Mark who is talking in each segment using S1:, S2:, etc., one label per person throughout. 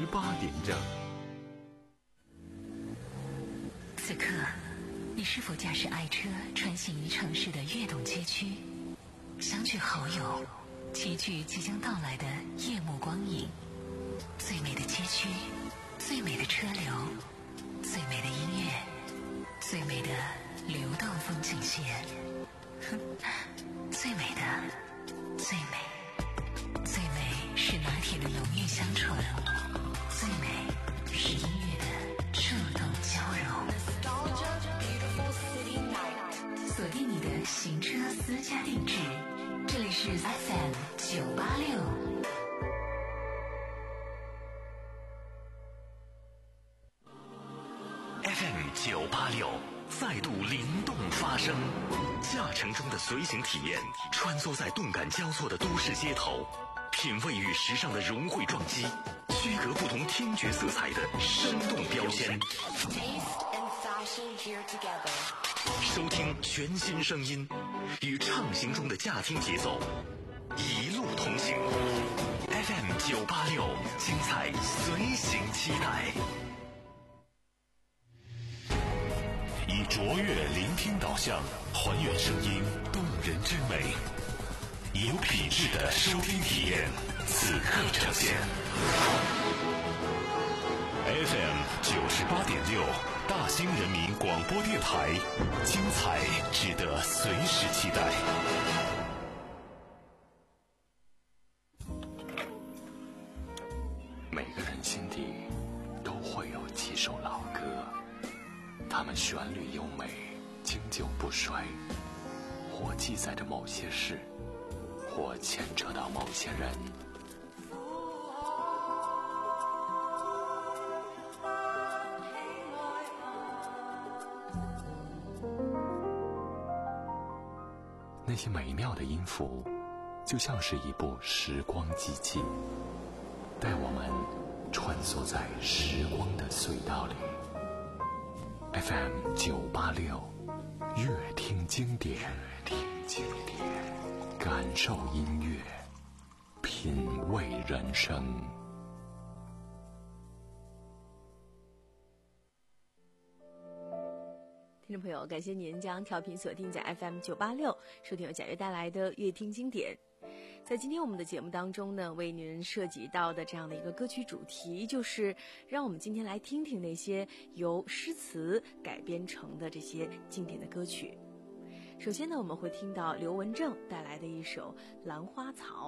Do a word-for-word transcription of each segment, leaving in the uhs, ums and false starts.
S1: 八点整。
S2: 此刻，你是否驾驶爱车穿行于城市的跃动街区，相聚好友，齐聚即将到来的夜幕光影？最美的街区，最美的车流，最美的音乐，最美的流动风景线，最美的，最美，最美是拿铁的浓郁香醇，最美是音乐的触动交融。锁定你的行车私家定制，这里是 F M 九八六。
S3: F M 九八六再度灵动发声，驾乘中的随行体验，穿梭在动感交错的都市街头，品味与时尚的融汇撞击，区隔不同听觉色彩的生动标签。收听全新声音，与畅行中的驾听节奏，一路同行。F M 九八六，精彩随行期待。以卓越聆听导向，还原声音动人之美，以有品质的收听体验，此刻呈现。F M 九十八点六，大兴人民广播电台，精彩值得随时期待。每个人心底都会有几首老歌，它们旋律优美，经久不衰，或记载着某些事，或牵扯到某些人。那些美妙的音符，就像是一部时光机器，带我们穿梭在时光的隧道里。F M 九八六，乐听经典，听经典，感受音乐，品味人生。
S4: 听众朋友，感谢您将调频锁定在 F M 九八六，收听由贾悦带来的乐听经典。在今天我们的节目当中呢，为您涉及到的这样的一个歌曲主题，就是让我们今天来听听那些由诗词改编成的这些经典的歌曲。首先呢，我们会听到刘文正带来的一首《兰花草》。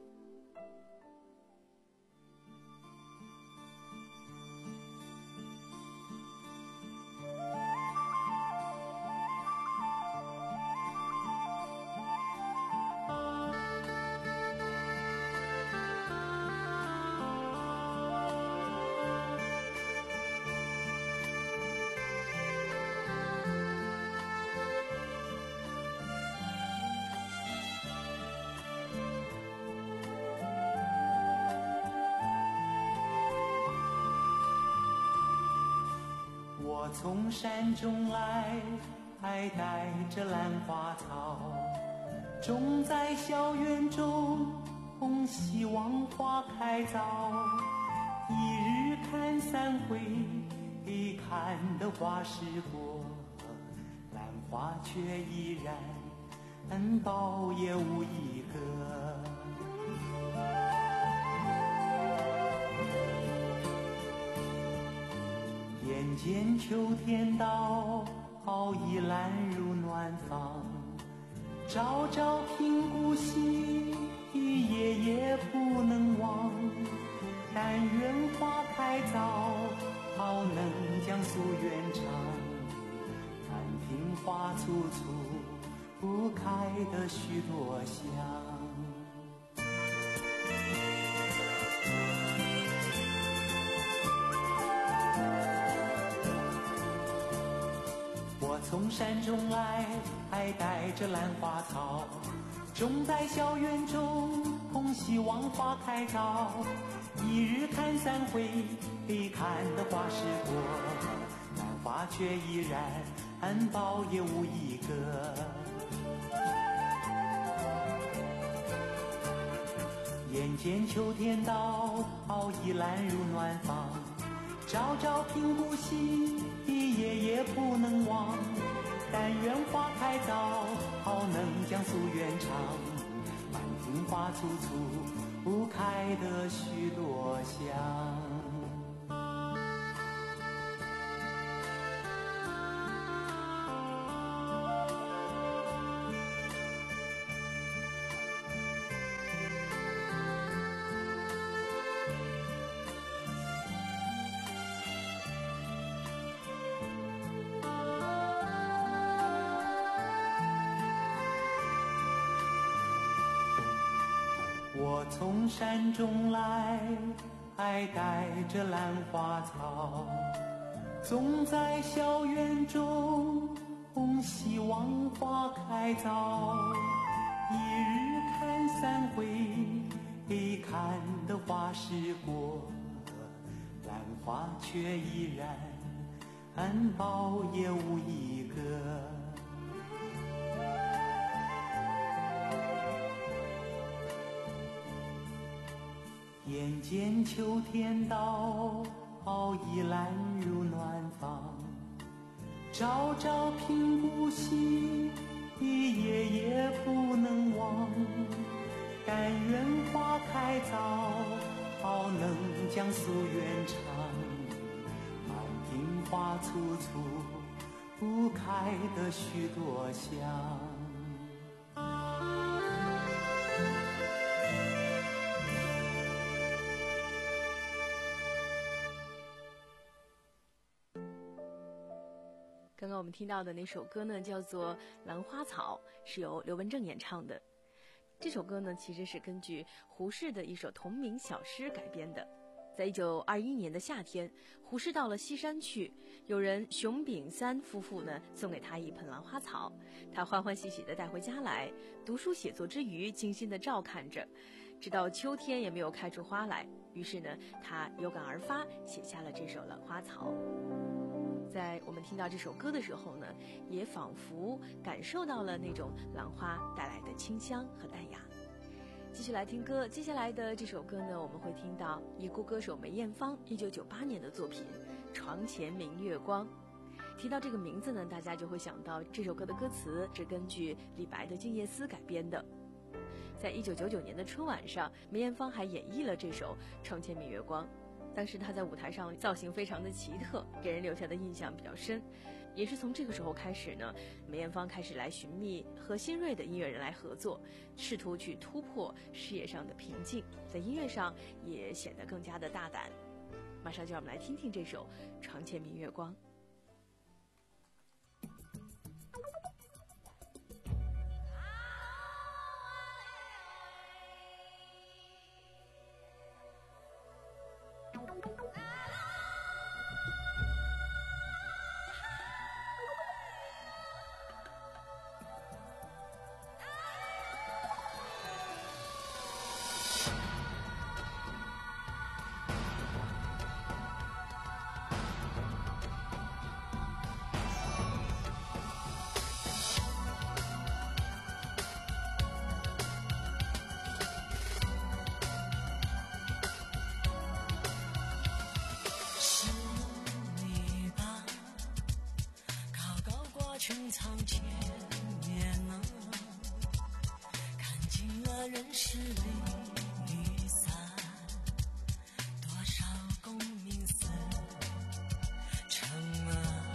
S5: 从山中来，还带着兰花草，种在校园中，希望花开早。一日看三回，看得花时过，兰花却依然苞也无一个。眼见秋天到，已懒入暖房，朝朝听故稀，夜夜不能忘。但愿花开早，好能将夙愿偿。但听花簇簇，不开得许多香。从山中来，还带着兰花草，种在校园中，希望花开早。一日看三回，看得花时过，兰花却依然苞也无一个。眼见秋天到， 已揽入暖房，朝朝频顾惜，夜夜不能忘。但愿花开早，好能将夙愿偿。满庭花簇簇，不开得许多香。我从山中来，带着兰花草，种在校园中，希望花开早。一日看三回，看得花时过，兰花却依然含苞也无一个。眼见秋天到，已揽入暖房，朝朝频顾惜，夜夜不能忘。但愿花开早，好能将夙愿偿。满庭花簇簇，不开得许多香。
S4: 刚刚我们听到的那首歌呢，叫做《兰花草》，是由刘文正演唱的。这首歌呢，其实是根据胡适的一首同名小诗改编的。在一九二一年的夏天，胡适到了西山去，有人熊丙三夫妇呢送给他一盆兰花草，他欢欢喜喜地带回家来，读书写作之余精心地照看着，直到秋天也没有开出花来。于是呢，他有感而发，写下了这首《兰花草》。在我们听到这首歌的时候呢，也仿佛感受到了那种兰花带来的清香和淡雅。继续来听歌，接下来的这首歌呢，我们会听到已故歌手梅艳芳一九九八年的作品《床前明月光》。提到这个名字呢，大家就会想到这首歌的歌词是根据李白的《静夜思》改编的。在一九九九年的春晚上，梅艳芳还演绎了这首《床前明月光》。当时她在舞台上造型非常的奇特，给人留下的印象比较深。也是从这个时候开始呢，梅艳芳开始来寻觅和新锐的音乐人来合作，试图去突破事业上的瓶颈，在音乐上也显得更加的大胆。马上就让我们来听听这首《床前明月光》。
S1: 穹苍前面啊，看尽了人世离离散，多少功名似尘啊。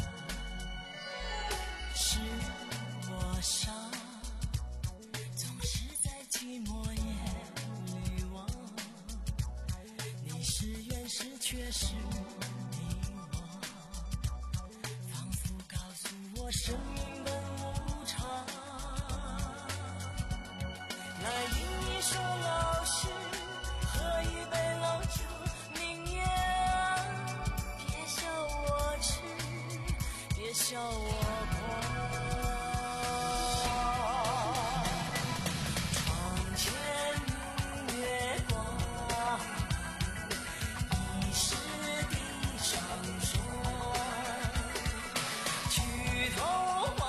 S1: 是我傻，总是在寂寞夜里望，你是原始却是生命本无常，那因你说老实，喝一杯老酒明月啊，别笑我痴，别笑我狂。床前明月光，疑是地上霜。举头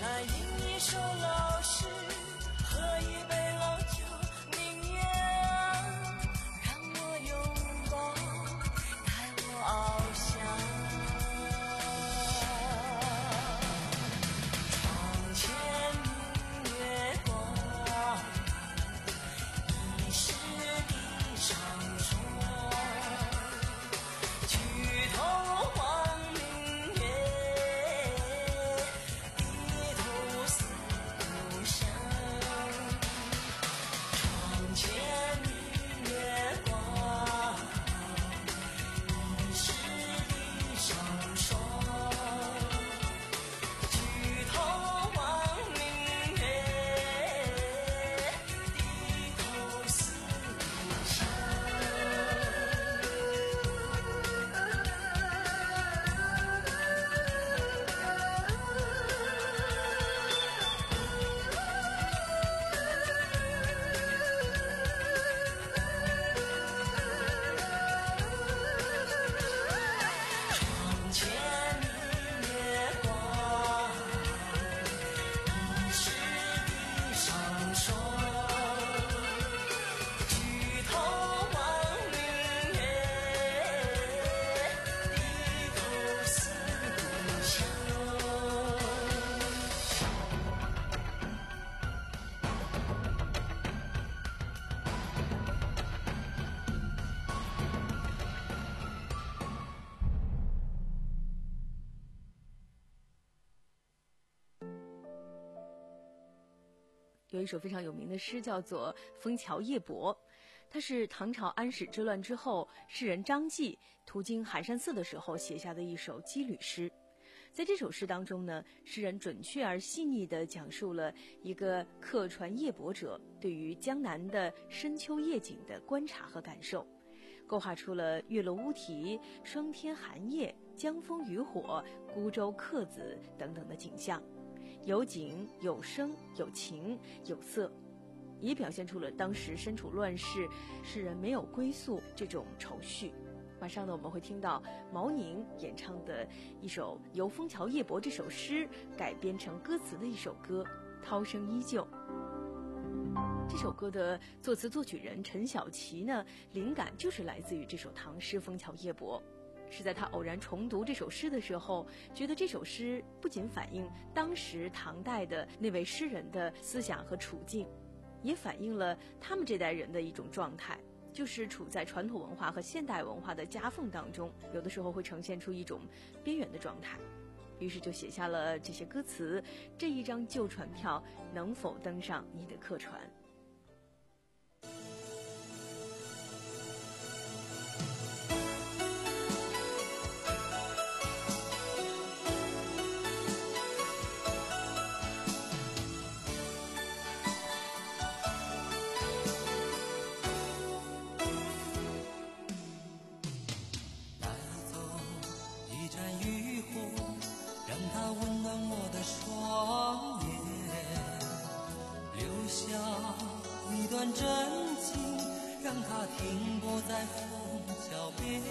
S1: 来吟一首老诗，喝一杯老酒，宁愿让我拥抱，带我翱翔。窗前明月光，疑是地上霜。举头望明月，低头思故乡。窗前明月光，疑是地上霜。举头望明月，低头思故乡。窗前明月光，疑是地上霜。举头望明月，低头思故乡。
S4: 有一首非常有名的诗叫做《枫桥夜泊》，它是唐朝安史之乱之后，诗人张继途经寒山寺的时候写下的一首羁旅诗。在这首诗当中呢，诗人准确而细腻地讲述了一个客船夜泊者对于江南的深秋夜景的观察和感受，勾画出了月落乌啼、霜天寒夜、江枫渔火、孤舟客子等等的景象。有景有声有情有色，也表现出了当时身处乱世，诗人没有归宿这种愁绪。马上呢，我们会听到毛宁演唱的一首由《枫桥夜泊》这首诗改编成歌词的一首歌《涛声依旧》。这首歌的作词作曲人陈小琪呢，灵感就是来自于这首唐诗《枫桥夜泊》。是在他偶然重读这首诗的时候，觉得这首诗不仅反映当时唐代的那位诗人的思想和处境，也反映了他们这代人的一种状态，就是处在传统文化和现代文化的夹缝当中，有的时候会呈现出一种边缘的状态。于是就写下了这些歌词：这一张旧船票能否登上你的客船？
S5: 真情让它停泊在枫桥边，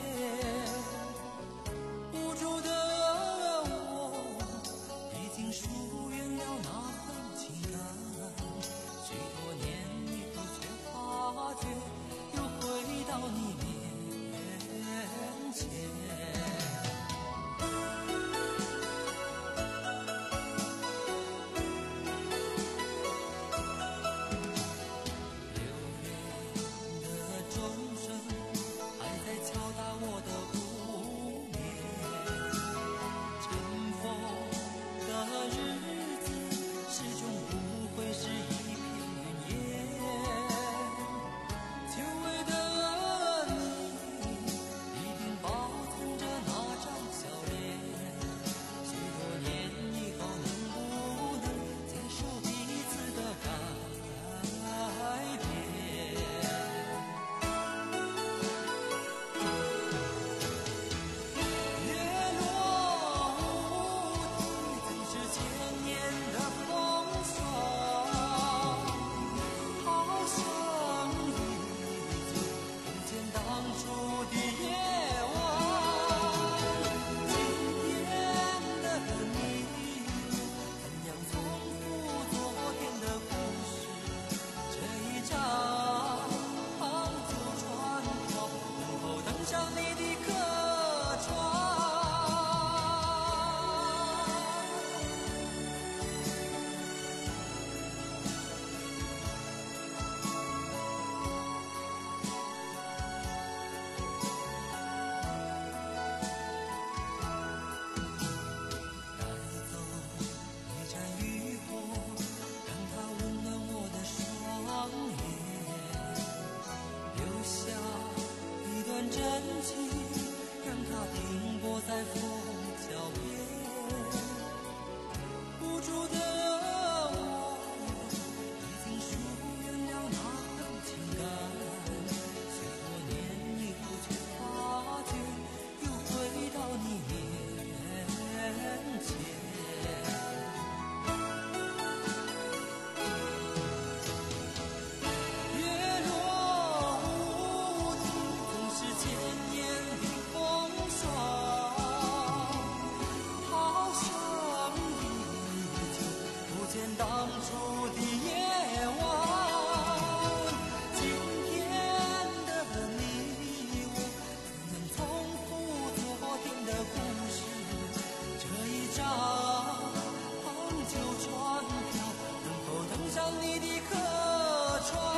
S5: 无助的我已经疏远了那份情感，许多年以后却发觉又回到你面前。我的
S1: 就船票，能否登上你的客船？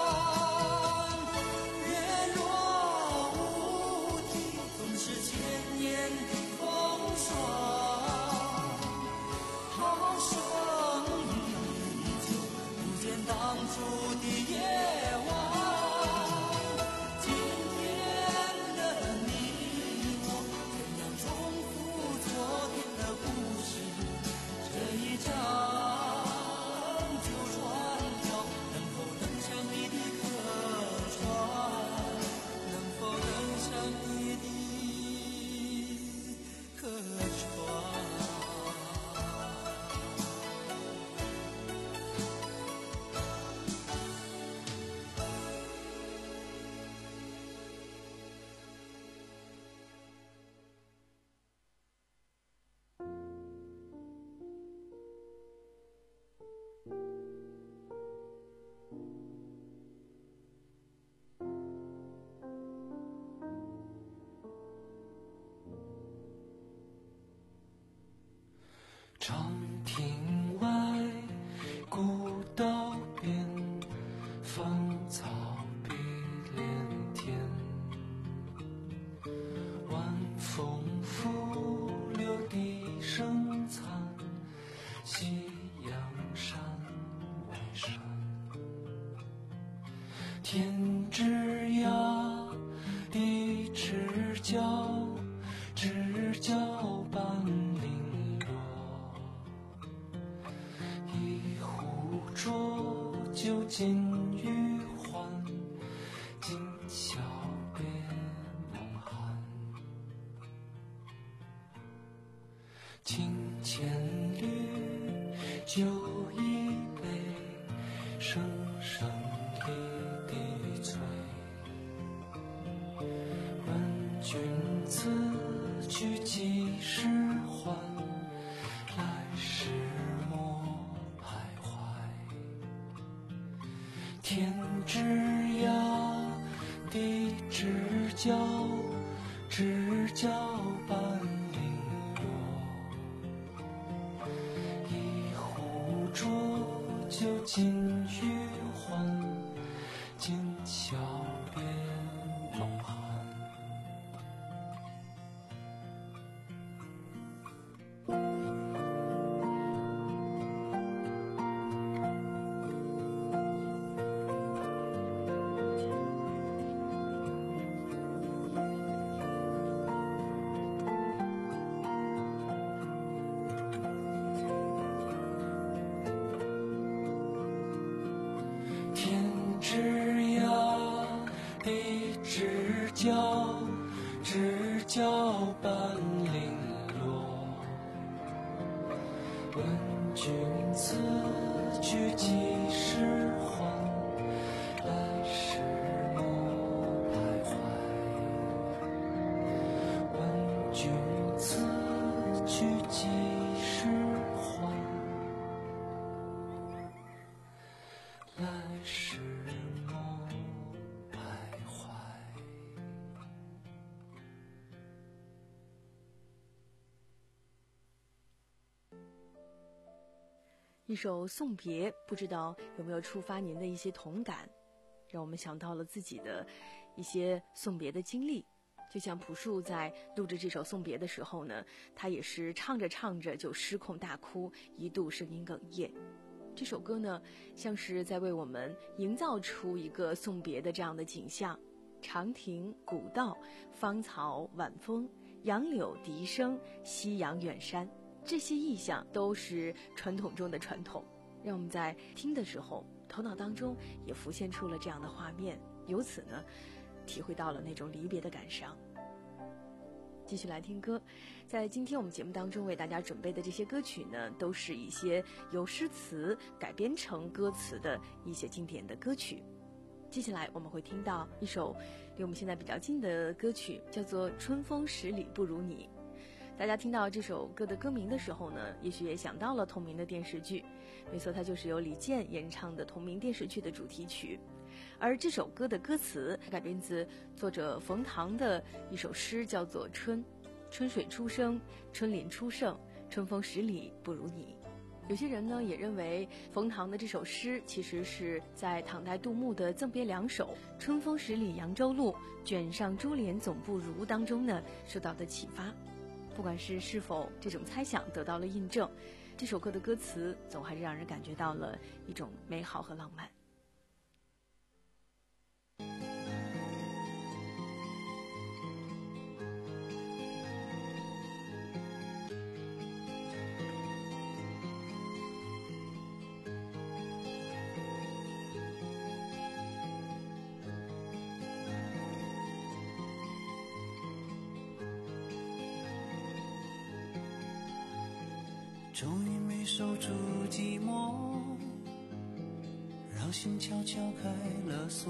S1: 月若无题，总是千年的风霜。涛声依旧，不见当初的夜晚。今天的你我，怎样重复昨天的故事？这一张旧船票，能否登上你的客船？能否登上你的客船？
S5: 长亭外，古道边，芳草碧连天。晚风拂柳笛声残，夕阳山外山。天之涯，地之角，知交半零落。一壶浊酒尽余欢，今宵别梦寒。清千缕，酒一杯，声声一滴醉。问君此去几时还？来时莫徘徊。天之涯，地之角，知交半零落。一壶浊酒尽余欢，今宵别梦寒。天之涯，地之角，知交半零落。问君此去几时还？来时莫徘徊。问君此去几时还？来时莫徘徊。
S4: 一首送别，不知道有没有触发您的一些同感，让我们想到了自己的一些送别的经历。就像朴树在录制这首送别的时候呢，他也是唱着唱着就失控大哭，一度声音哽咽。这首歌呢，像是在为我们营造出一个送别的这样的景象。长亭、古道、芳草、晚风、杨柳、笛声、夕阳、远山，这些意象都是传统中的传统，让我们在听的时候，头脑当中也浮现出了这样的画面，由此呢，体会到了那种离别的感伤。继续来听歌，在今天我们节目当中为大家准备的这些歌曲呢，都是一些由诗词改编成歌词的一些经典的歌曲。接下来我们会听到一首离我们现在比较近的歌曲，叫做《春风十里不如你》。大家听到这首歌的歌名的时候呢，也许也想到了同名的电视剧，没错，它就是由李健演唱的同名电视剧的主题曲。而这首歌的歌词改编自作者冯唐的一首诗，叫做《春》。春水初生，春林初盛，春风十里不如你。 有些人呢也认为冯唐的这首诗其实是在唐代杜牧的《赠别两首·春风十里扬州路，卷上珠帘总不如》当中呢受到的启发。不管是是否这种猜想得到了印证，这首歌的歌词总还是让人感觉到了一种美好和浪漫。
S5: 终于没守住寂寞，让心悄悄开了锁，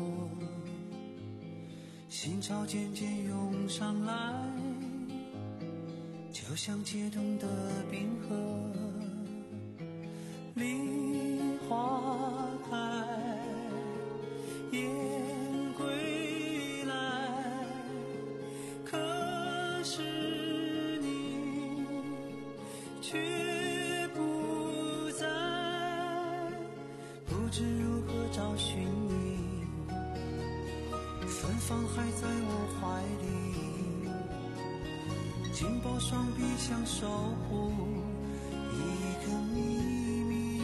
S5: 心潮渐渐涌上来，就像解冻的冰河。梨花开，雁归来，可是你却不在，不知如何找寻你，芬芳还在我怀里，紧抱双臂想守护一个秘密，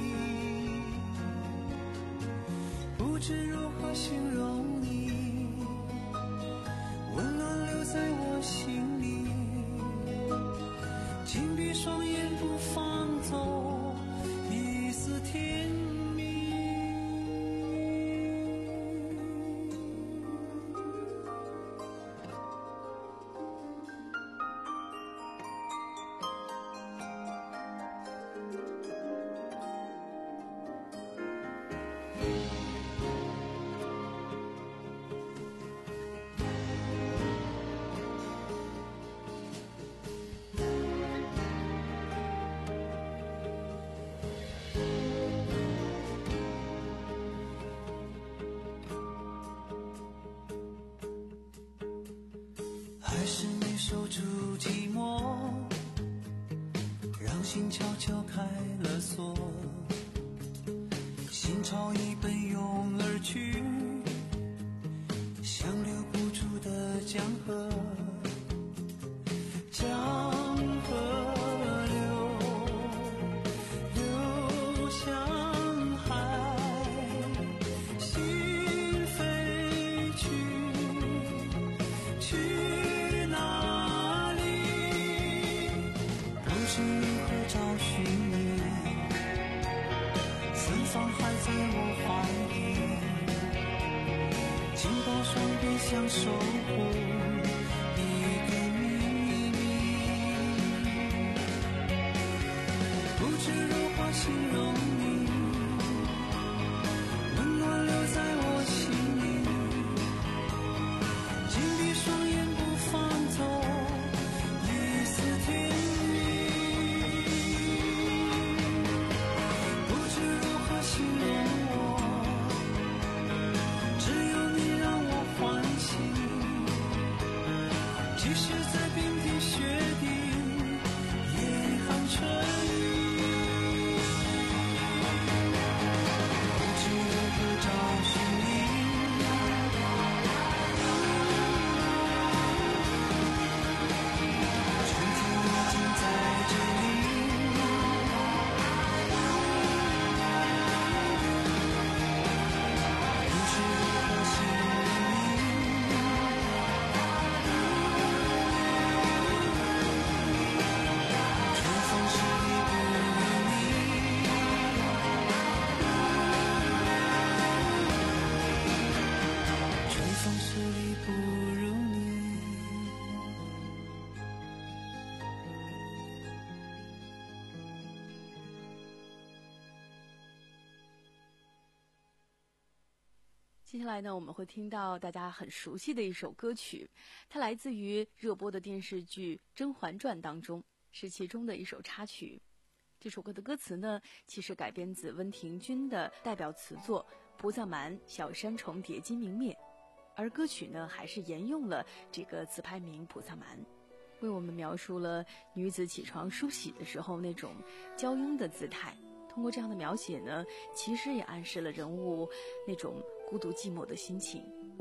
S5: 不知如何形容你，温暖留在我心里，紧闭双眼不放走一丝甜蜜。还是没守住寂寞，让心悄悄开了锁，心潮已奔涌而去，像留不住的江河，江河流，流向海，心飞去，去哪里？不知如何找寻你，芬芳还在我怀里，紧抱双臂想守护一个秘密，不知如何形容你，温暖留在我心里，紧闭双眼不放走一丝甜蜜，不知如何形容我，只有你让我欢喜，即使在冰天雪地也含春意，不知如何找寻你，春天已经在这里，不知如何形容你，春风十里不如你，春风十里不如你。
S4: 接下来呢，我们会听到大家很熟悉的一首歌曲，它来自于热播的电视剧《甄嬛传》当中，是其中的一首插曲。这首歌的歌词呢，其实改编自温庭筠的代表词作《菩萨蛮·小山重叠金明灭》，而歌曲呢，还是沿用了这个词牌名《菩萨蛮》。 为我们描述了女子起床梳洗的时候那种娇慵的姿态。通过这样的描写呢，其实也暗示了人物那种孤独寂寞的心情。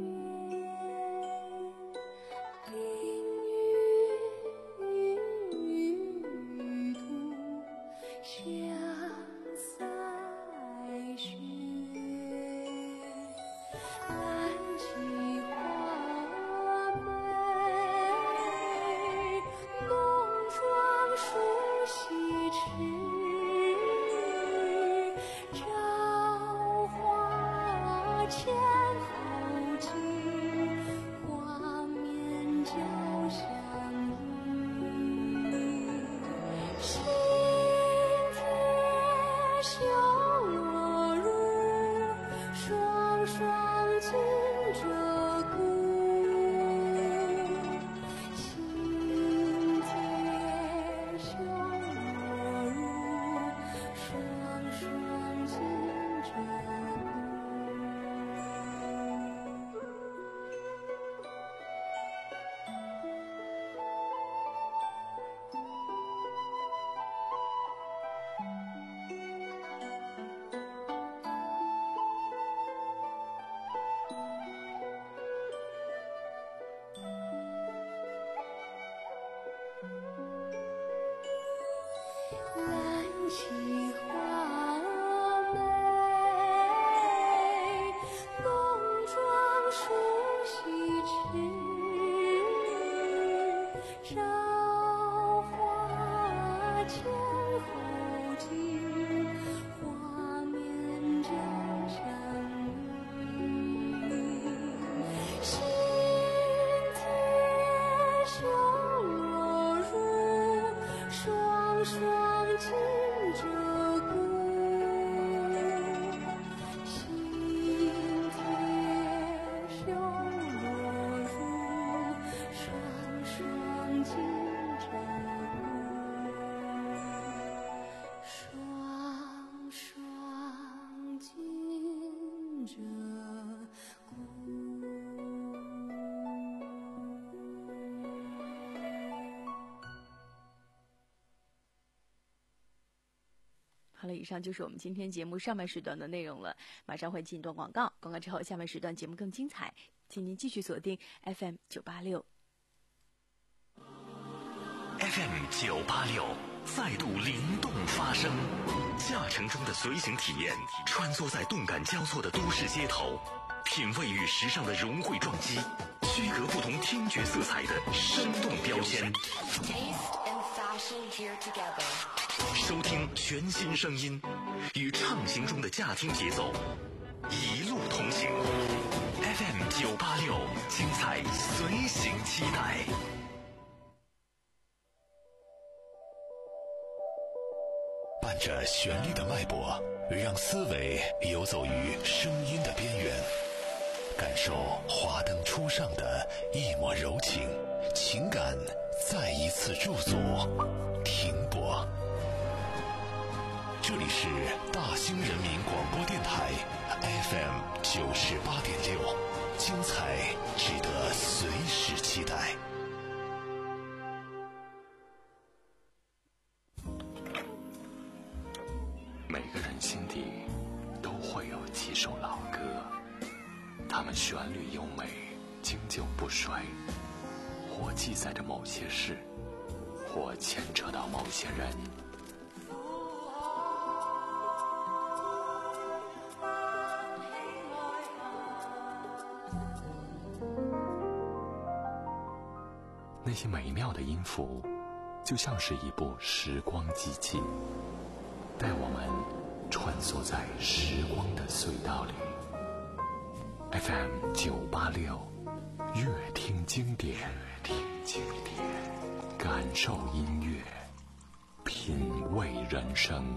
S4: 好了，以上就是我们今天节目上半时段的内容了。马上会进一段广告，广告之后下半时段节目更精彩，请您继续锁定 F M 九八六。
S6: F M 九八六再度灵动发声，驾乘中的随行体验，穿梭在动感交错的都市街头，品味与时尚的融汇撞击，区隔不同听觉色彩的生动标签。收听全新声音，与畅行中的驾听节奏一路同行。F M 九八六，精彩随行期待。伴着旋律的脉搏，让思维游走于声音的边缘，感受华灯初上的一抹柔情，情感再一次驻足停泊。这里是大兴人民广播电台 F M 九十八点六，精彩值得随时期待。
S3: 每个人心底都会有几首老歌，它们旋律优美，经久不衰，或记载着某些事，或牵扯到某些人。那些美妙的音符，就像是一部时光机器，带我们穿梭在时光的隧道里。F M 九八六，乐听经典，乐听经典，感受音乐，品味人生。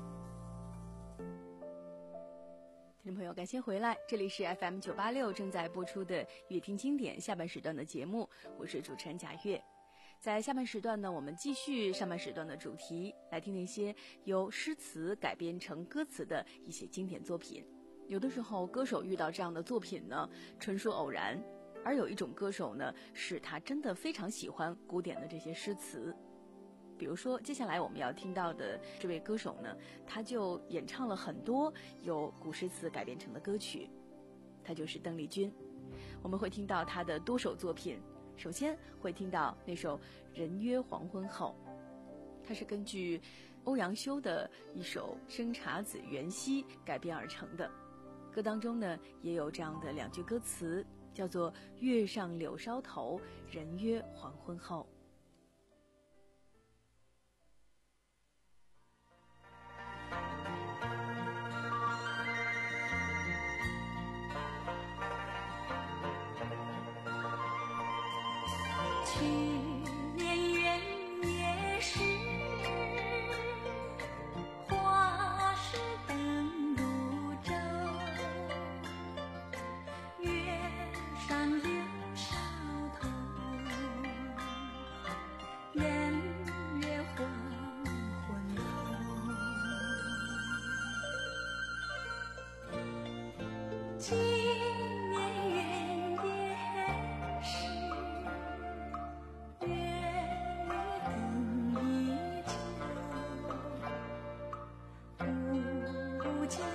S4: 听众朋友，感谢回来，这里是 F M 九八六正在播出的乐听经典下半时段的节目，我是主持人贾月。在下半时段呢，我们继续上半时段的主题，来听那些由诗词改编成歌词的一些经典作品。有的时候歌手遇到这样的作品呢，纯属偶然， 而有一种歌手呢，是他真的非常喜欢古典的这些诗词。比如说接下来我们要听到的这位歌手呢，他就演唱了很多由古诗词改编成的歌曲，他就是邓丽君。我们会听到他的多首作品，首先会听到那首《人约黄昏后》，它是根据欧阳修的一首《生查子·元夕》改编而成的。歌当中呢也有这样的两句歌词，叫做月上柳梢头，人约黄昏后。
S1: 去年元月时，花市灯如昼，月上柳梢头，人约黄昏后。今年元月时，月与灯依旧，不见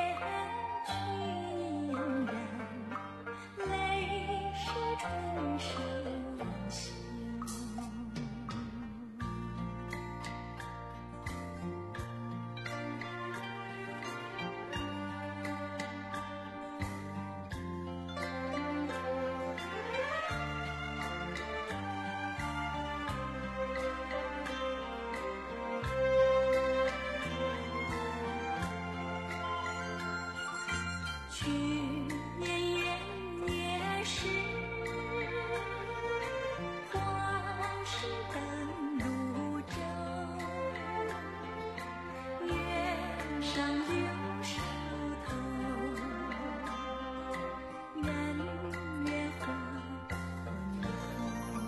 S1: 去年人，泪湿春衫袖。去年元月时，花市灯如昼，月上柳梢头，人约黄昏后。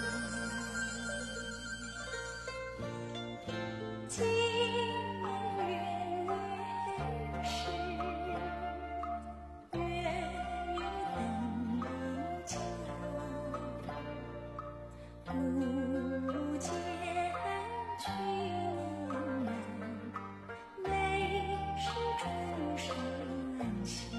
S1: 今年元月时，月与灯依旧，不见去年人，泪湿春衫袖。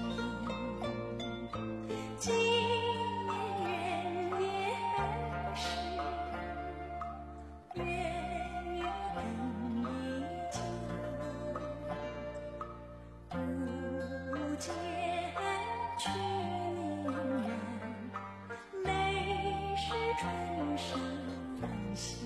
S1: 今年元月时，月与灯依旧，不见去年人，泪湿春衫袖。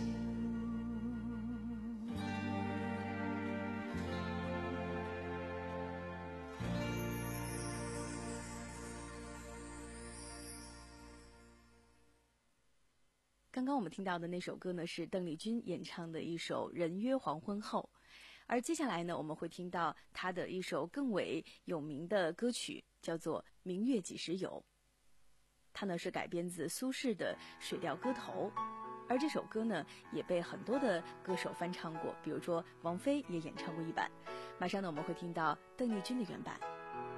S4: 刚刚我们听到的那首歌呢，是邓丽君演唱的一首《人约黄昏后》，而接下来呢，我们会听到她的一首更为有名的歌曲，叫做《明月几时有》。它呢是改编自苏轼的《水调歌头》，而这首歌呢也被很多的歌手翻唱过，比如说王菲也演唱过一版。马上呢，我们会听到邓丽君的原版。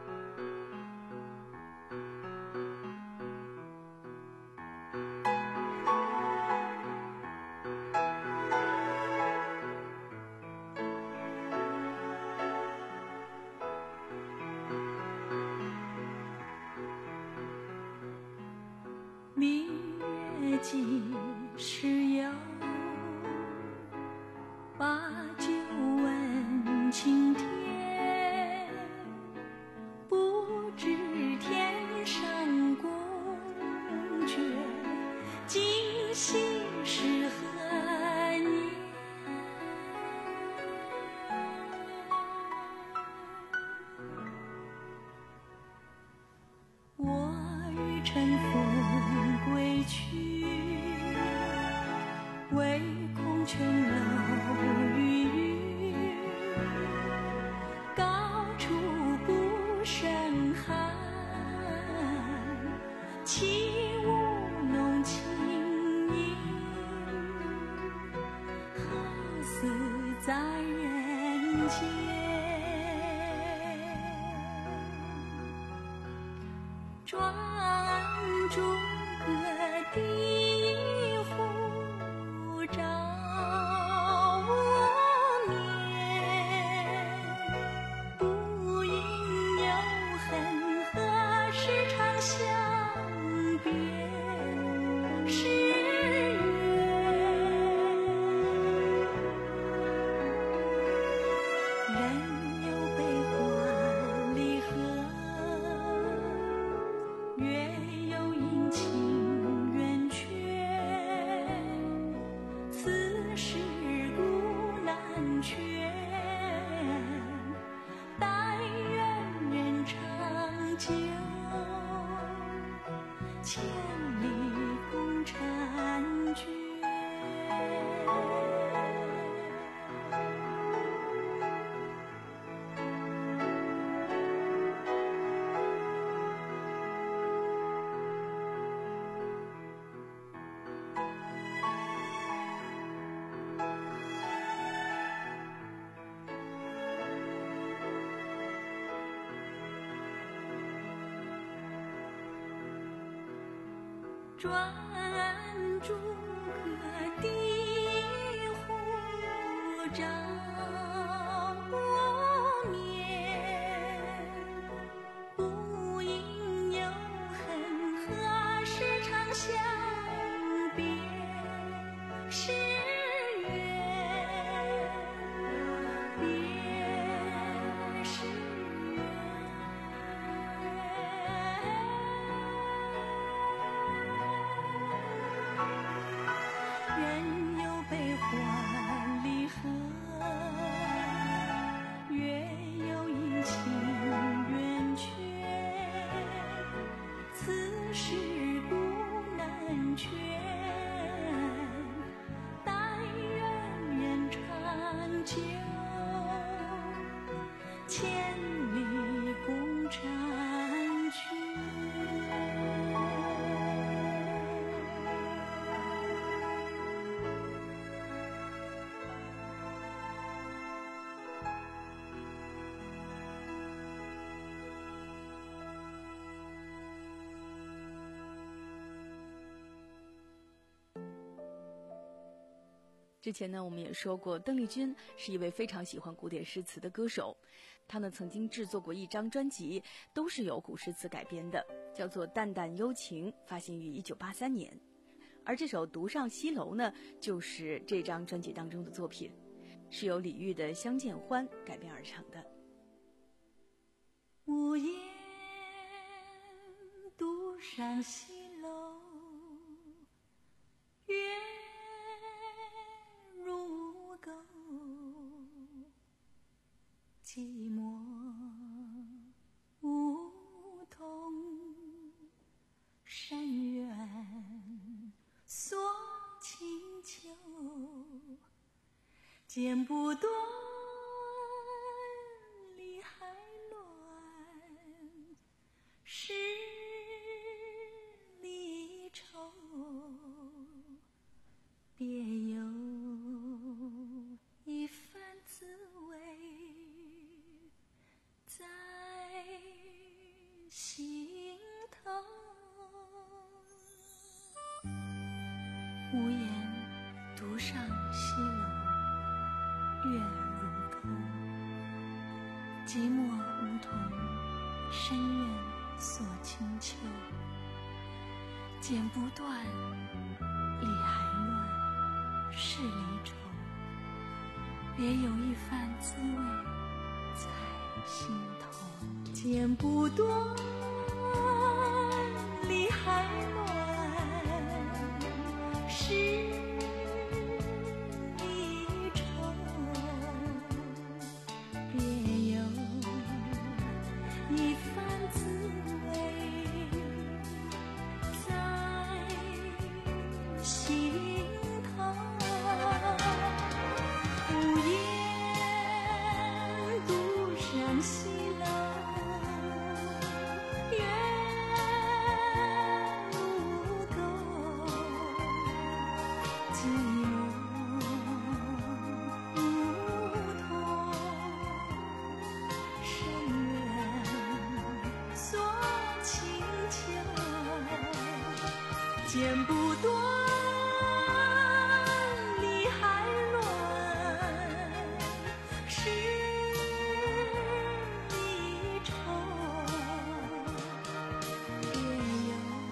S1: 明月几时有？把酒问青天。不知天上宫阙，今夕是何年？我欲乘风归去，唯恐琼楼玉宇，高处不胜寒。起舞弄清影，好似在人间。转诸葛第一壶照我面，不应有恨，何时长相别时圆。人有悲欢离合，月有阴晴圆缺，此事古难全。但愿人长久，千里共婵娟。转朱阁第一壶照我面，不应有恨，何时长相别时圆。别时人有悲欢离合，月有阴晴圆缺，此事古难全。但愿人长久，千里共婵娟。
S4: 之前呢，我们也说过，邓丽君是一位非常喜欢古典诗词的歌手。她呢曾经制作过一张专辑，都是由古诗词改编的，叫做《淡淡幽情》，发行于一九八三年。而这首《独上西楼》呢，就是这张专辑当中的作品，是由李煜的《相见欢》改编而成的。
S1: 无言独上西楼，月如钩，寂寞梧桐深院锁清秋，剪不断理还乱，十里愁，别有一番滋味在心头。无言独上西楼，月如钩，寂寞梧桐深院锁清秋，剪不断理还乱，是离愁，别有一番滋味在心头。剪不断理还乱，是离愁，别有一番滋味在心头。无言独上西楼，月如钩， 剪不断理还乱，是一场别有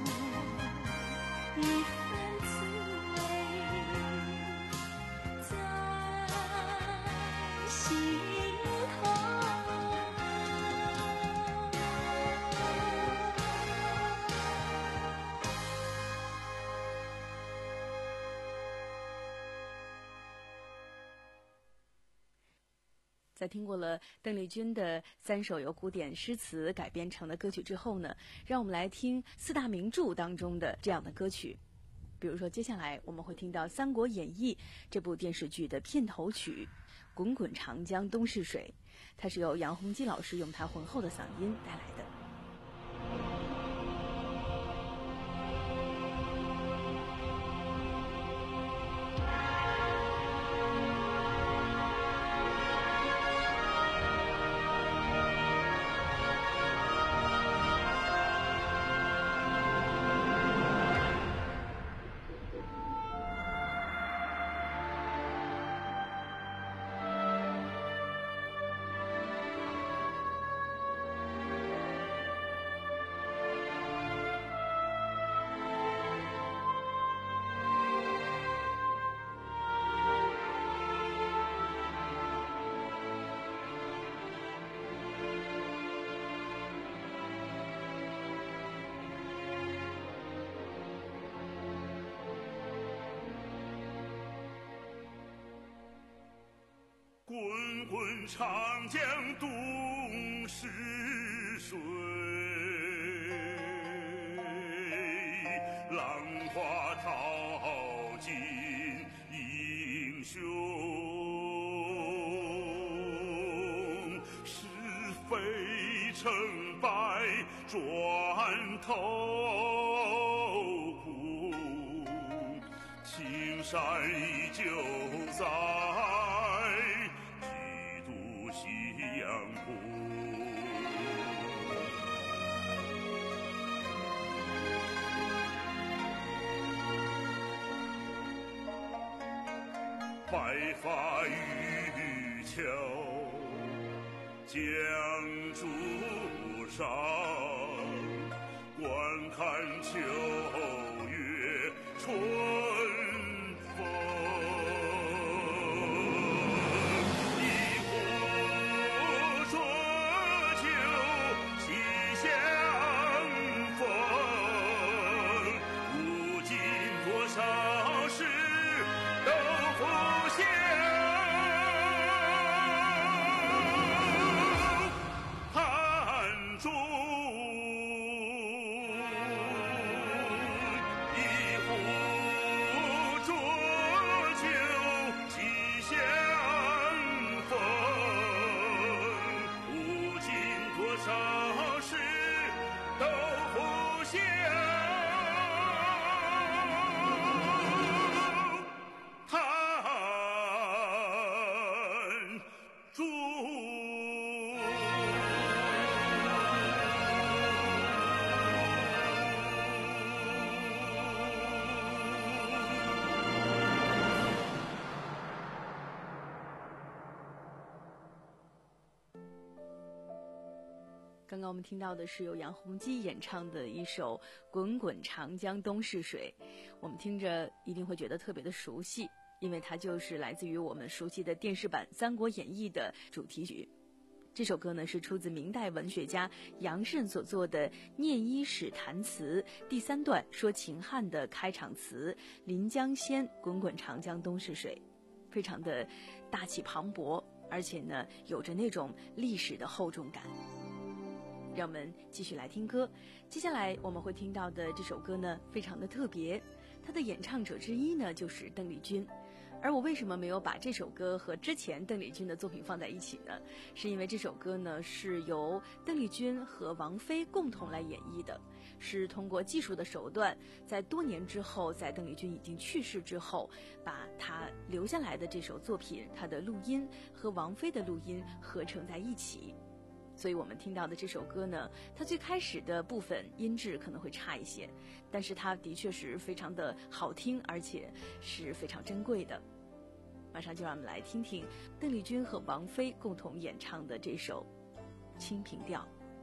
S1: 一番滋味在心头。
S4: 在听过了邓丽君的三首由古典诗词改编成的歌曲之后呢，让我们来听四大名著当中的这样的歌曲。比如说接下来我们会听到《三国演义》这部电视剧的片头曲《滚滚长江东逝水》，它是由杨洪基老师用他浑厚的嗓音带来的。
S7: 滚滚长江东逝水，浪花淘尽英雄。是非成败转头哭，青山依旧在。夕阳坡，白发渔樵江渚上，观看秋月春风。
S4: 刚刚我们听到的是由杨洪基演唱的一首《滚滚长江东逝水》，我们听着一定会觉得特别的熟悉，因为它就是来自于我们熟悉的电视版《三国演义》的主题曲。这首歌呢是出自明代文学家杨慎所作的《念衣使弹词》第三段说秦汉的开场词“临江仙，滚滚长江东逝水”，非常的大气磅礴，而且呢有着那种历史的厚重感。让我们继续来听歌。接下来我们会听到的这首歌呢非常的特别，它的演唱者之一呢就是邓丽君。而我为什么没有把这首歌和之前邓丽君的作品放在一起呢？是因为这首歌呢是由邓丽君和王菲共同来演绎的，是通过技术的手段，在多年之后，在邓丽君已经去世之后，把她留下来的这首作品，她的录音和王菲的录音合成在一起。 所以我们听到的这首歌呢，它最开始的部分音质可能会差一些，但是它的确是非常的好听，而且是非常珍贵的。马上就让我们来听听邓丽君和王菲共同演唱的这首《清平调》。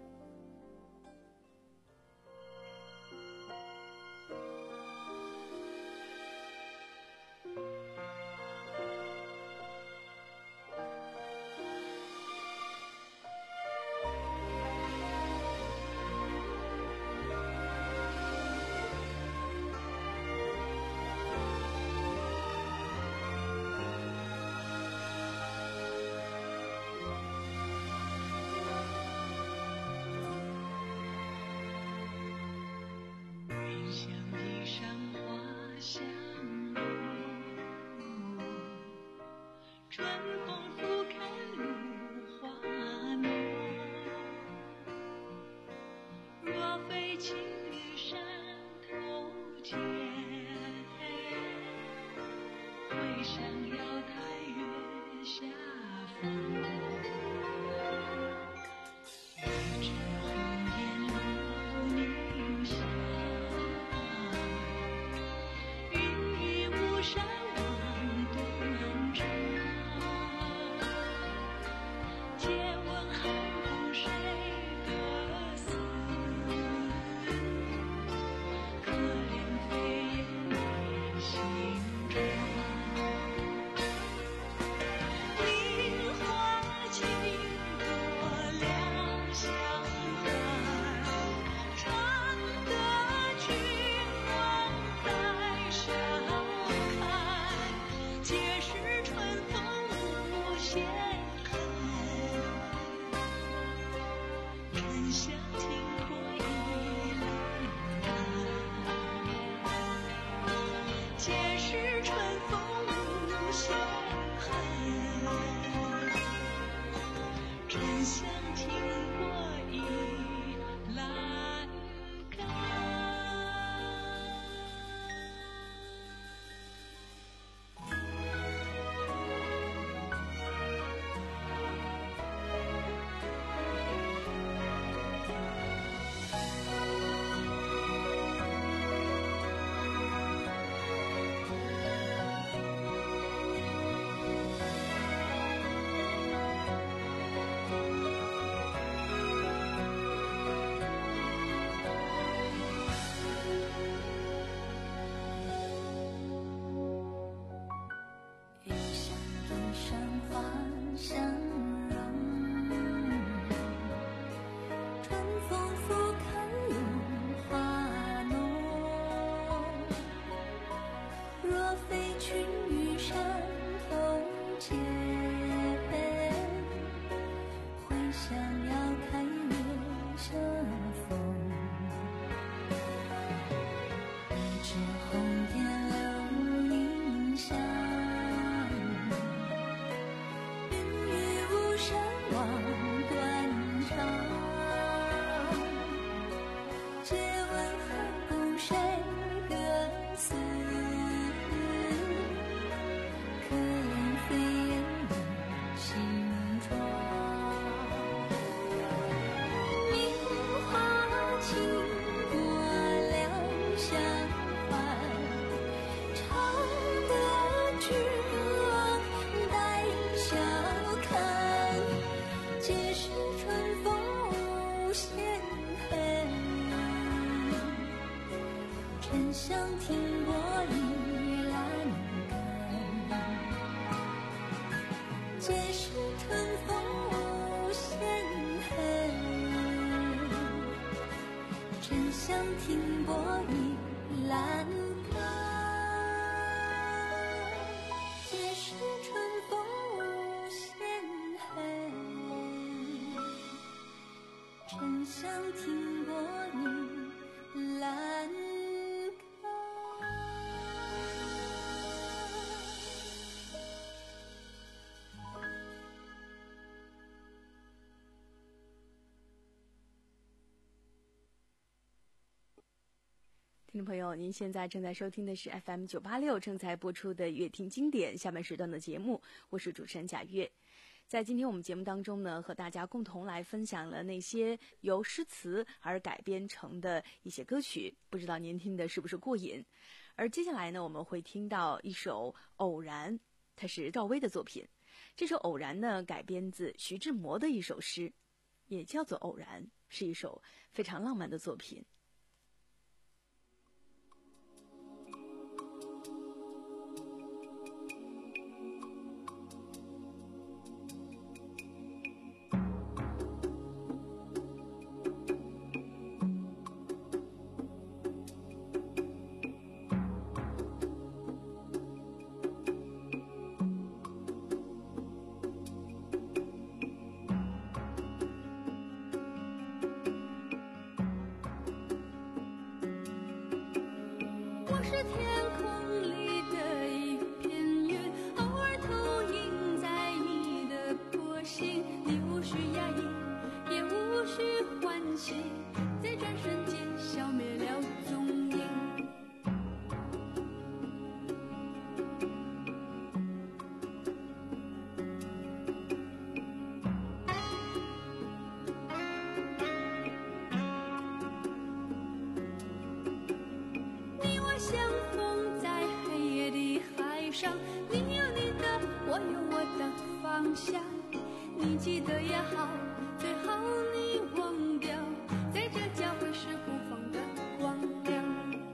S4: 听众朋友，您现在正在收听的是 F M 九八六正在播出的乐听经典下半时段的节目，我是主持人贾月。 在今天我们节目当中呢，和大家共同来分享了那些由诗词而改编成的一些歌曲，不知道您听的是不是过瘾？而接下来呢，我们会听到一首《偶然》，它是赵薇的作品。这首《偶然》呢，改编自徐志摩的一首诗，也叫做《偶然》，是一首非常浪漫的作品。
S8: 我是天空里的一片云，偶尔投影在你的波心，你无需压抑，也无需欢喜，在转瞬间消灭了踪影。相逢在黑夜的海上，你有你的，我有我的方向。你记得也好，最好你忘掉，在这交汇时互放的光亮。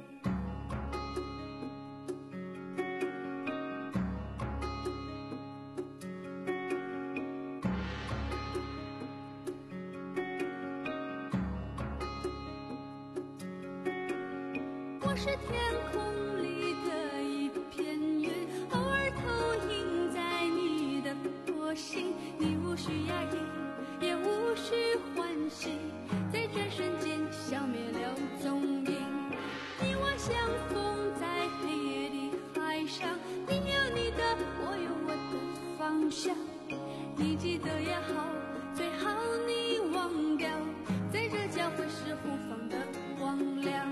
S8: 我是天空里的一片云，偶尔投影在你的波心，你无需压抑，也无需欢喜，在转瞬间消灭了踪影。你我相逢在黑夜的海上，你有你的，我有我的方向。你记得也好，最好你忘掉，在这交汇时互放的光亮。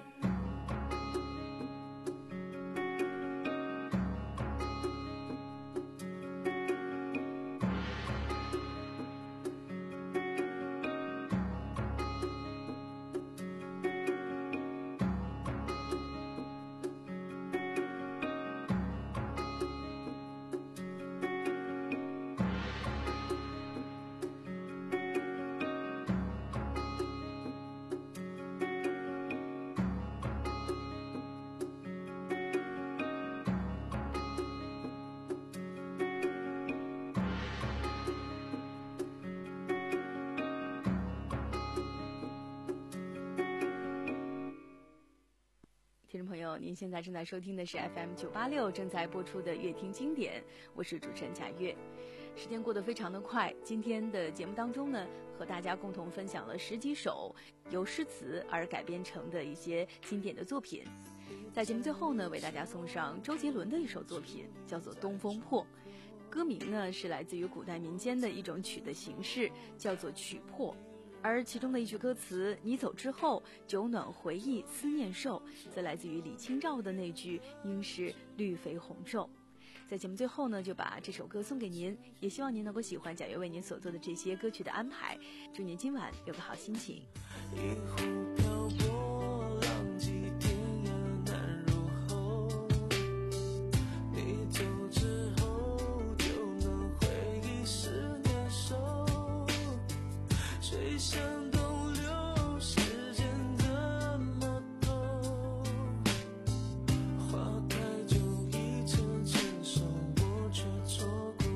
S4: 听众朋友，您现在正在收听的是 F M 九八六正在播出的乐听经典，我是主持人贾月。时间过得非常的快，今天的节目当中呢，和大家共同分享了十几首由诗词而改编成的一些经典的作品。在节目最后呢，为大家送上周杰伦的一首作品，叫做《东风破》。歌名呢是来自于古代民间的一种曲的形式，叫做曲破。而其中的一句歌词，你走之后，酒暖回忆思念瘦，则来自于李清照的那句应是绿肥红瘦。在节目最后呢，就把这首歌送给您，也希望您能够喜欢贾月为您所做的这些歌曲的安排，祝您今晚有个好心情。
S9: 一壶漂泊，浪迹天涯难入喉。你走之后，就能回忆思念瘦。谁想东流，时间这么透，花开就一层成熟，我却错过。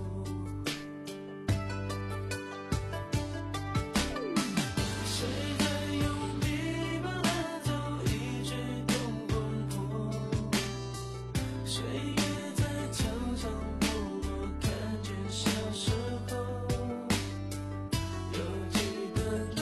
S9: 谁在用笔把它走一句东风破？谁也在墙上透过，看见小时候。有几个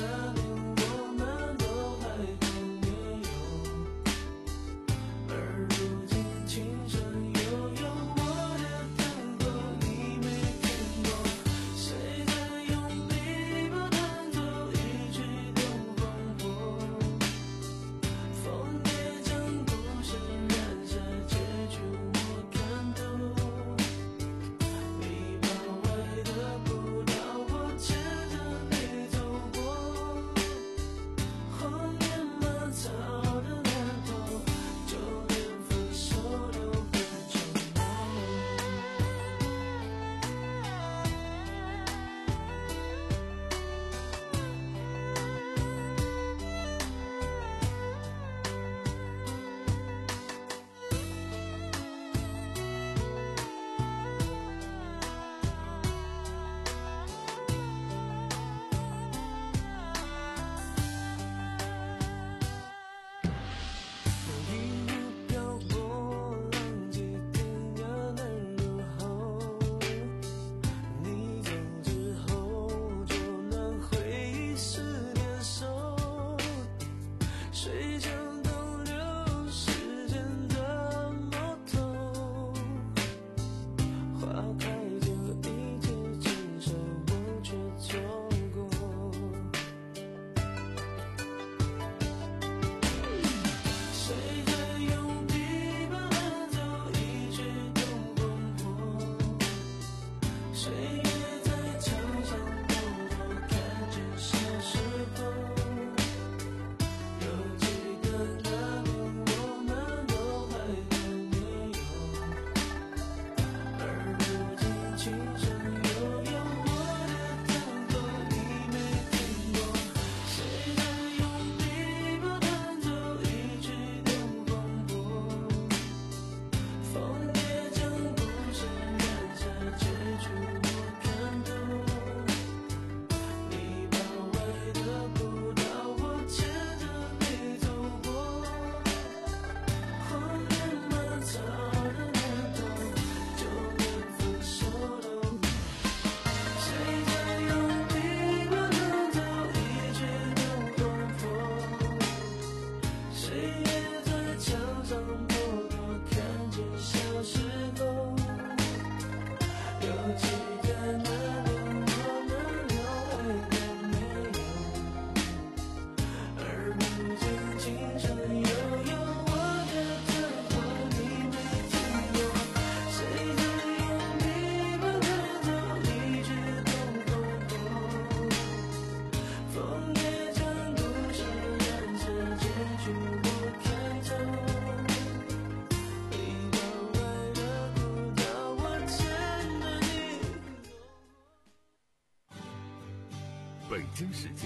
S3: 京时间。